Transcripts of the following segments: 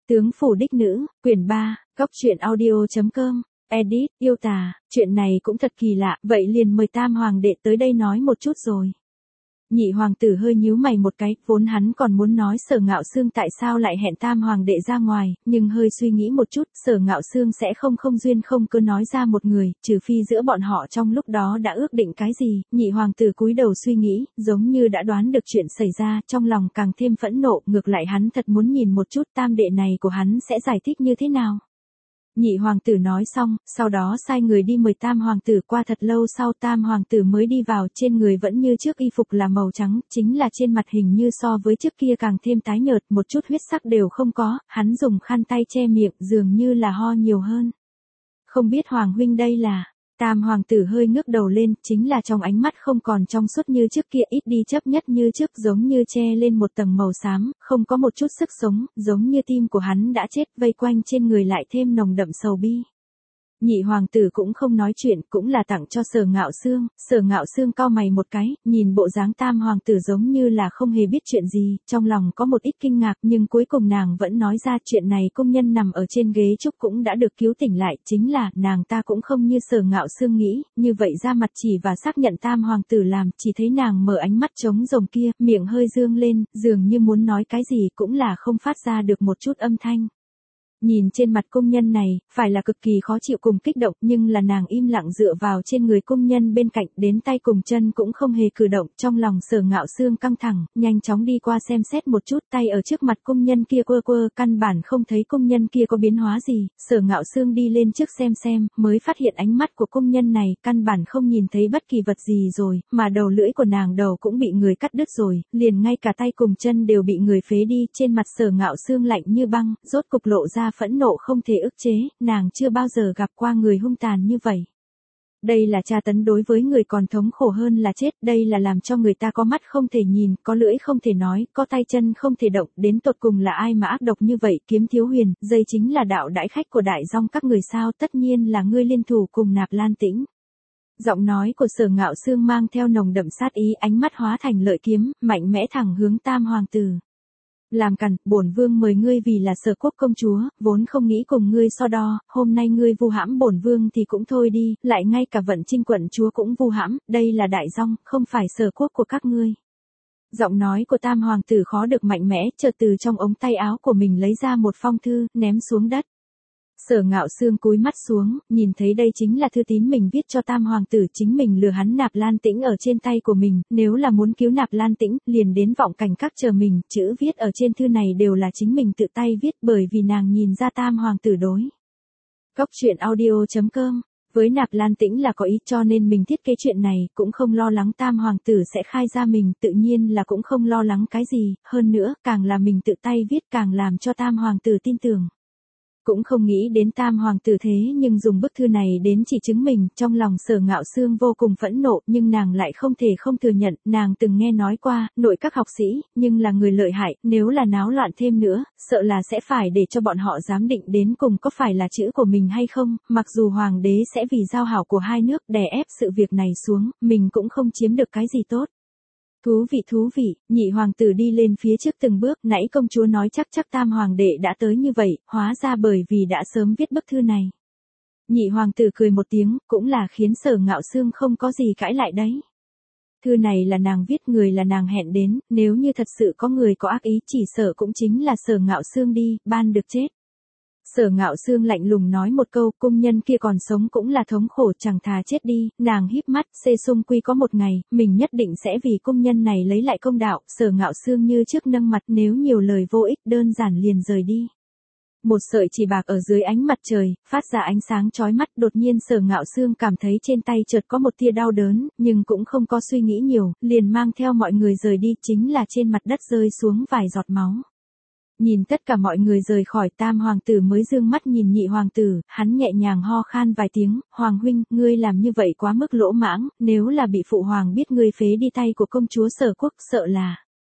Tướng phủ đích nữ, quyển 3, góc truyện audio.com, edit, yêu tà, chuyện này cũng thật kỳ lạ, vậy liền mời Tam Hoàng đệ tới đây nói một chút rồi. Nhị hoàng tử hơi nhíu mày một cái, vốn hắn còn muốn nói Sở Ngạo Xương tại sao lại hẹn Tam Hoàng đệ ra ngoài, nhưng hơi suy nghĩ một chút, Sở Ngạo Xương sẽ không duyên không cứ nói ra một người, trừ phi giữa bọn họ trong lúc đó đã ước định cái gì. Nhị hoàng tử cúi đầu suy nghĩ, giống như đã đoán được chuyện xảy ra, trong lòng càng thêm phẫn nộ, ngược lại hắn thật muốn nhìn một chút tam đệ này của hắn sẽ giải thích như thế nào. Nhị hoàng tử nói xong, sau đó sai người đi mời Tam Hoàng tử. Qua thật lâu sau Tam Hoàng tử mới đi vào, trên người vẫn như trước y phục là màu trắng, chính là trên mặt hình như so với trước kia càng thêm tái nhợt, một chút huyết sắc đều không có, hắn dùng khăn tay che miệng, dường như là ho nhiều hơn. Không biết Hoàng huynh đây là... Tam Hoàng tử hơi ngước đầu lên, chính là trong ánh mắt không còn trong suốt như trước kia, ít đi chấp nhất như trước, giống như che lên một tầng màu xám, không có một chút sức sống, giống như tim của hắn đã chết, vây quanh trên người lại thêm nồng đậm sầu bi. Nhị hoàng tử cũng không nói chuyện, cũng là tặng cho Sở Ngạo Xương. Sở Ngạo Xương cau mày một cái, nhìn bộ dáng Tam Hoàng tử giống như là không hề biết chuyện gì, trong lòng có một ít kinh ngạc, nhưng cuối cùng nàng vẫn nói ra chuyện này. Công nhân nằm ở trên ghế trúc cũng đã được cứu tỉnh lại, chính là nàng ta cũng không như Sở Ngạo Xương nghĩ, như vậy ra mặt chỉ và xác nhận Tam Hoàng tử làm, chỉ thấy nàng mở ánh mắt trống rồng kia, miệng hơi dương lên, dường như muốn nói cái gì cũng là không phát ra được một chút âm thanh. Nhìn trên mặt công nhân này, phải là cực kỳ khó chịu cùng kích động, nhưng là nàng im lặng dựa vào trên người công nhân bên cạnh, đến tay cùng chân cũng không hề cử động. Trong lòng Sở Ngạo Xương căng thẳng, nhanh chóng đi qua xem xét một chút, tay ở trước mặt công nhân kia quơ, căn bản không thấy công nhân kia có biến hóa gì. Sở Ngạo Xương đi lên trước xem, mới phát hiện ánh mắt của công nhân này, căn bản không nhìn thấy bất kỳ vật gì rồi, mà đầu lưỡi của nàng đầu cũng bị người cắt đứt rồi, liền ngay cả tay cùng chân đều bị người phế đi. Trên mặt Sở Ngạo Xương lạnh như băng, rốt cục lộ ra phẫn nộ không thể ức chế, nàng chưa bao giờ gặp qua người hung tàn như vậy. Đây là tra tấn đối với người còn thống khổ hơn là chết, đây là làm cho người ta có mắt không thể nhìn, có lưỡi không thể nói, có tay chân không thể động, đến tột cùng là ai mà ác độc như vậy. Kiếm Thiếu Huyền, đây chính là đạo đãi khách của Đại Dong các người sao? Tất nhiên là ngươi liên thủ cùng Nạp Lan Tĩnh. Giọng nói của Sở Ngạo Xương mang theo nồng đậm sát ý, ánh mắt hóa thành lợi kiếm, mạnh mẽ thẳng hướng Tam Hoàng tử. Làm càn, bổn vương mời ngươi vì là Sở quốc công chúa, vốn không nghĩ cùng ngươi so đo, hôm nay ngươi vu hãm bổn vương thì cũng thôi đi, lại ngay cả Vận Trinh quận chúa cũng vu hãm, đây là Đại Dong, không phải Sở quốc của các ngươi. Giọng nói của Tam Hoàng tử khó được mạnh mẽ, chợt từ trong ống tay áo của mình lấy ra một phong thư, ném xuống đất. Sở Ngạo Xương cúi mắt xuống, nhìn thấy đây chính là thư tín mình viết cho Tam Hoàng tử, chính mình lừa hắn Nạp Lan Tĩnh ở trên tay của mình, nếu là muốn cứu Nạp Lan Tĩnh, liền đến Vọng Cảnh Các chờ mình, chữ viết ở trên thư này đều là chính mình tự tay viết, bởi vì nàng nhìn ra Tam Hoàng tử đối. Góc truyện audio.com, với Nạp Lan Tĩnh là có ý, cho nên mình thiết kế chuyện này, cũng không lo lắng Tam Hoàng tử sẽ khai ra mình, tự nhiên là cũng không lo lắng cái gì, hơn nữa, càng là mình tự tay viết càng làm cho Tam Hoàng tử tin tưởng. Cũng không nghĩ đến Tam Hoàng tử thế nhưng dùng bức thư này đến chỉ chứng mình, trong lòng Sở Ngạo Xương vô cùng phẫn nộ, nhưng nàng lại không thể không thừa nhận, nàng từng nghe nói qua, nội các học sĩ, nhưng là người lợi hại, nếu là náo loạn thêm nữa, sợ là sẽ phải để cho bọn họ giám định đến cùng có phải là chữ của mình hay không, mặc dù Hoàng đế sẽ vì giao hảo của hai nước đè ép sự việc này xuống, mình cũng không chiếm được cái gì tốt. Thú vị, nhị hoàng tử đi lên phía trước từng bước, nãy công chúa nói chắc Tam Hoàng đệ đã tới như vậy, hóa ra bởi vì đã sớm viết bức thư này. Nhị hoàng tử cười một tiếng, cũng là khiến Sở Ngạo Xương không có gì cãi lại đấy. Thư này là nàng viết, người là nàng hẹn đến, nếu như thật sự có người có ác ý chỉ sợ cũng chính là Sở Ngạo Xương đi, ban được chết. Sở Ngạo Xương lạnh lùng nói một câu, công nhân kia còn sống cũng là thống khổ, chẳng thà chết đi. Nàng híp mắt, xê xung quy có một ngày, mình nhất định sẽ vì công nhân này lấy lại công đạo. Sở Ngạo Xương như trước nâng mặt, nếu nhiều lời vô ích, đơn giản liền rời đi. Một sợi chỉ bạc ở dưới ánh mặt trời, phát ra ánh sáng chói mắt, đột nhiên Sở Ngạo Xương cảm thấy trên tay chợt có một tia đau đớn, nhưng cũng không có suy nghĩ nhiều, liền mang theo mọi người rời đi, chính là trên mặt đất rơi xuống vài giọt máu. Nhìn tất cả mọi người rời khỏi, Tam Hoàng tử mới dương mắt nhìn nhị hoàng tử, hắn nhẹ nhàng ho khan vài tiếng, Hoàng huynh, ngươi làm như vậy quá mức lỗ mãng, nếu là bị phụ hoàng biết ngươi phế đi tay của công chúa Sở quốc, sợ là.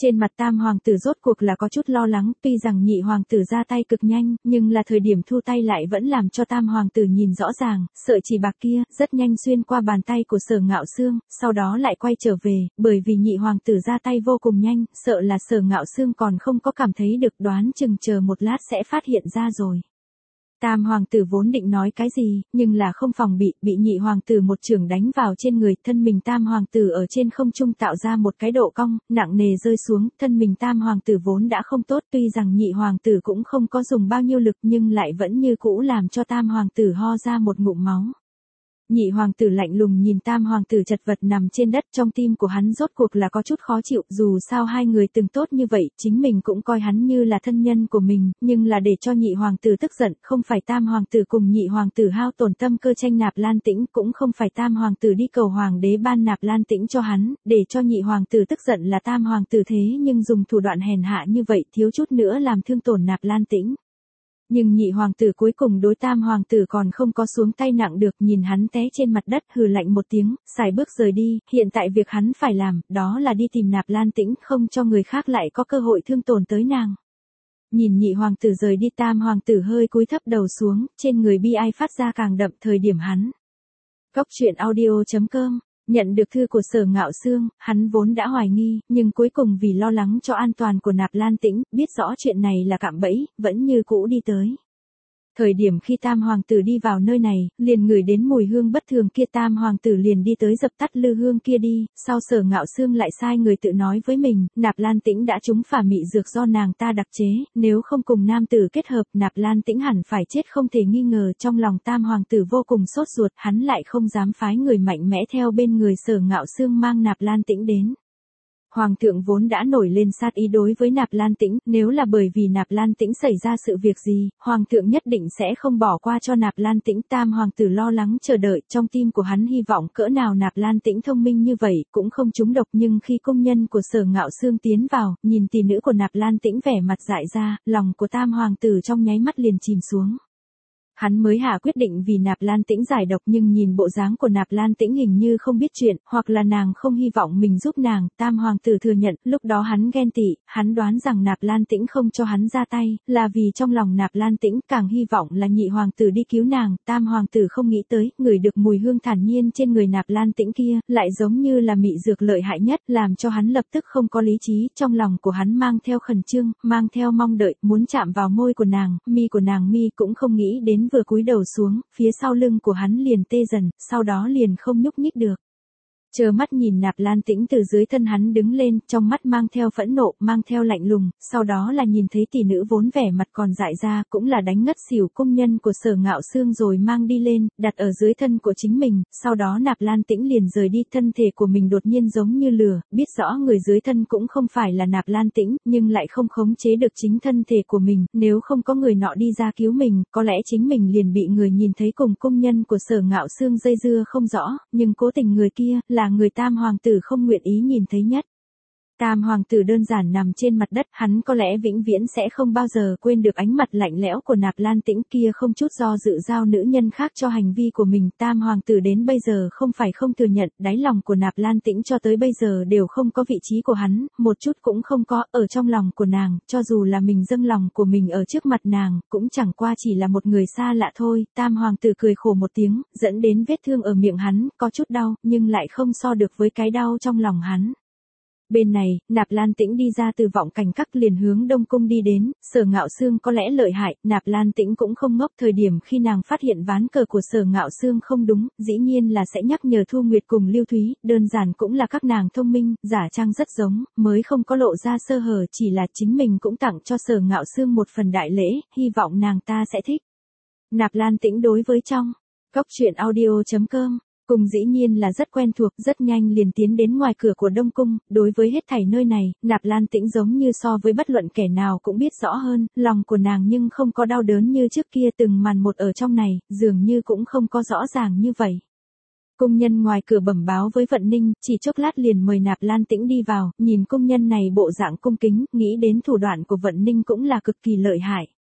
Trên mặt tam hoàng tử rốt cuộc là có chút lo lắng, tuy rằng nhị hoàng tử ra tay cực nhanh, nhưng là thời điểm thu tay lại vẫn làm cho tam hoàng tử nhìn rõ ràng, sợi chỉ bạc kia, rất nhanh xuyên qua bàn tay của Sở Ngạo Xương, sau đó lại quay trở về, bởi vì nhị hoàng tử ra tay vô cùng nhanh, sợ là Sở Ngạo Xương còn không có cảm thấy được, đoán chừng chờ một lát sẽ phát hiện ra rồi. Tam hoàng tử vốn định nói cái gì, nhưng là không phòng bị nhị hoàng tử một chưởng đánh vào trên người, thân mình tam hoàng tử ở trên không trung tạo ra một cái độ cong, nặng nề rơi xuống, thân mình tam hoàng tử vốn đã không tốt, tuy rằng nhị hoàng tử cũng không có dùng bao nhiêu lực nhưng lại vẫn như cũ làm cho tam hoàng tử ho ra một ngụm máu. Nhị hoàng tử lạnh lùng nhìn tam hoàng tử chật vật nằm trên đất, trong tim của hắn rốt cuộc là có chút khó chịu, dù sao hai người từng tốt như vậy, chính mình cũng coi hắn như là thân nhân của mình, nhưng là để cho nhị hoàng tử tức giận, không phải tam hoàng tử cùng nhị hoàng tử hao tổn tâm cơ tranh Nạp Lan Tĩnh, cũng không phải tam hoàng tử đi cầu hoàng đế ban Nạp Lan Tĩnh cho hắn, để cho nhị hoàng tử tức giận là tam hoàng tử thế nhưng dùng thủ đoạn hèn hạ như vậy, thiếu chút nữa làm thương tổn Nạp Lan Tĩnh. Nhưng nhị hoàng tử cuối cùng đối tam hoàng tử còn không có xuống tay nặng được, nhìn hắn té trên mặt đất hừ lạnh một tiếng, xài bước rời đi, hiện tại việc hắn phải làm, đó là đi tìm Nạp Lan Tĩnh, không cho người khác lại có cơ hội thương tổn tới nàng. Nhìn nhị hoàng tử rời đi, tam hoàng tử hơi cúi thấp đầu xuống, trên người bi ai phát ra càng đậm, thời điểm hắn. Góc truyện audio.com Nhận được thư của Sở Ngạo Xương, hắn vốn đã hoài nghi, nhưng cuối cùng vì lo lắng cho an toàn của Nạp Lan Tĩnh, biết rõ chuyện này là cạm bẫy, vẫn như cũ đi tới. Thời điểm khi tam hoàng tử đi vào nơi này, liền ngửi đến mùi hương bất thường kia, tam hoàng tử liền đi tới dập tắt lư hương kia đi, sau Sở Ngạo Xương lại sai người tự nói với mình, Nạp Lan Tĩnh đã trúng phả mị dược do nàng ta đặc chế, nếu không cùng nam tử kết hợp, Nạp Lan Tĩnh hẳn phải chết không thể nghi ngờ, trong lòng tam hoàng tử vô cùng sốt ruột, hắn lại không dám phái người mạnh mẽ theo bên người Sở Ngạo Xương mang Nạp Lan Tĩnh đến. Hoàng thượng vốn đã nổi lên sát ý đối với Nạp Lan Tĩnh, nếu là bởi vì Nạp Lan Tĩnh xảy ra sự việc gì, Hoàng thượng nhất định sẽ không bỏ qua cho Nạp Lan Tĩnh. Tam hoàng tử lo lắng chờ đợi, trong tim của hắn hy vọng cỡ nào Nạp Lan Tĩnh thông minh như vậy, cũng không trúng độc, nhưng khi công nhân của Sở Ngạo Xương tiến vào, nhìn tỷ nữ của Nạp Lan Tĩnh vẻ mặt dại ra, lòng của tam hoàng tử trong nháy mắt liền chìm xuống. Hắn mới hạ quyết định vì Nạp Lan Tĩnh giải độc, nhưng nhìn bộ dáng của Nạp Lan Tĩnh hình như không biết chuyện, hoặc là nàng không hy vọng mình giúp nàng, tam hoàng tử thừa nhận, lúc đó hắn ghen tị, hắn đoán rằng Nạp Lan Tĩnh không cho hắn ra tay, là vì trong lòng Nạp Lan Tĩnh càng hy vọng là nhị hoàng tử đi cứu nàng, tam hoàng tử không nghĩ tới, ngửi được mùi hương thản nhiên trên người Nạp Lan Tĩnh kia, lại giống như là mị dược lợi hại nhất, làm cho hắn lập tức không có lý trí, trong lòng của hắn mang theo khẩn trương, mang theo mong đợi, muốn chạm vào môi của nàng, mi của nàng, mi cũng không nghĩ đến vừa cúi đầu xuống, phía sau lưng của hắn liền tê dần, sau đó liền không nhúc nhích được. Chờ mắt nhìn Nạp Lan Tĩnh từ dưới thân hắn đứng lên, trong mắt mang theo phẫn nộ, mang theo lạnh lùng, sau đó là nhìn thấy tỷ nữ vốn vẻ mặt còn dại ra, cũng là đánh ngất xỉu công nhân của Sở Ngạo Xương rồi mang đi lên, đặt ở dưới thân của chính mình, sau đó Nạp Lan Tĩnh liền rời đi, thân thể của mình đột nhiên giống như lửa, biết rõ người dưới thân cũng không phải là Nạp Lan Tĩnh, nhưng lại không khống chế được chính thân thể của mình, nếu không có người nọ đi ra cứu mình, có lẽ chính mình liền bị người nhìn thấy cùng công nhân của Sở Ngạo Xương dây dưa không rõ, nhưng cố tình người kia, là người tam hoàng tử không nguyện ý nhìn thấy nhất. Tam hoàng tử đơn giản nằm trên mặt đất, hắn có lẽ vĩnh viễn sẽ không bao giờ quên được ánh mặt lạnh lẽo của Nạp Lan Tĩnh kia, không chút do dự giao nữ nhân khác cho hành vi của mình. Tam hoàng tử đến bây giờ không phải không thừa nhận, đáy lòng của Nạp Lan Tĩnh cho tới bây giờ đều không có vị trí của hắn, một chút cũng không có, ở trong lòng của nàng, cho dù là mình dâng lòng của mình ở trước mặt nàng, cũng chẳng qua chỉ là một người xa lạ thôi. Tam hoàng tử cười khổ một tiếng, dẫn đến vết thương ở miệng hắn, có chút đau, nhưng lại không so được với cái đau trong lòng hắn. Bên này, Nạp Lan Tĩnh đi ra từ vọng cảnh các liền hướng Đông Cung đi đến, Sở Ngạo Xương có lẽ lợi hại, Nạp Lan Tĩnh cũng không ngốc, thời điểm khi nàng phát hiện ván cờ của Sở Ngạo Xương không đúng, dĩ nhiên là sẽ nhắc nhở Thu Nguyệt cùng Lưu Thúy, đơn giản cũng là các nàng thông minh, giả trang rất giống, mới không có lộ ra sơ hở, chỉ là chính mình cũng tặng cho Sở Ngạo Xương một phần đại lễ, hy vọng nàng ta sẽ thích. Nạp Lan Tĩnh đối với trong góc truyện audio.com cùng dĩ nhiên là rất quen thuộc, rất nhanh liền tiến đến ngoài cửa của Đông Cung, đối với hết thảy nơi này, Nạp Lan Tĩnh giống như so với bất luận kẻ nào cũng biết rõ hơn, lòng của nàng nhưng không có đau đớn như trước kia, từng màn một ở trong này, dường như cũng không có rõ ràng như vậy. Công nhân ngoài cửa bẩm báo với Vận Ninh, chỉ chốc lát liền mời Nạp Lan Tĩnh đi vào, nhìn công nhân này bộ dạng cung kính, nghĩ đến thủ đoạn của Vận Ninh cũng là cực kỳ lợi hại.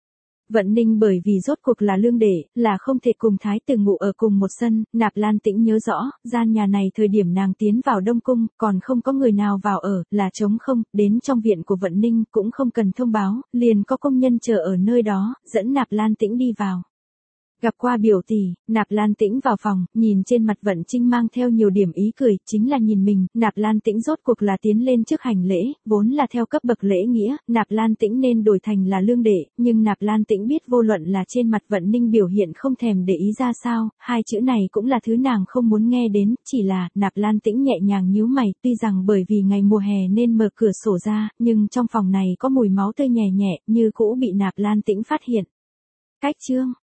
Vận Ninh bởi vì rốt cuộc là lương đệ, là không thể cùng thái tử ngủ ở cùng một sân, Nạp Lan Tĩnh nhớ rõ, gian nhà này thời điểm nàng tiến vào Đông Cung, còn không có người nào vào ở, là trống không, đến trong viện của Vận Ninh cũng không cần thông báo, liền có công nhân chờ ở nơi đó, dẫn Nạp Lan Tĩnh đi vào. Gặp qua biểu tỷ, Nạp Lan Tĩnh vào phòng, nhìn trên mặt Vận Trinh mang theo nhiều điểm ý cười, chính là nhìn mình, Nạp Lan Tĩnh rốt cuộc là tiến lên trước hành lễ, vốn là theo cấp bậc lễ nghĩa, Nạp Lan Tĩnh nên đổi thành là lương đệ, nhưng Nạp Lan Tĩnh biết vô luận là trên mặt Vận Ninh biểu hiện không thèm để ý ra sao, hai chữ này cũng là thứ nàng không muốn nghe đến, chỉ là, Nạp Lan Tĩnh nhẹ nhàng nhíu mày, tuy rằng bởi vì ngày mùa hè nên mở cửa sổ ra, nhưng trong phòng này có mùi máu tươi nhẹ nhẹ, như cũ bị Nạp Lan Tĩnh phát hiện. Cách chương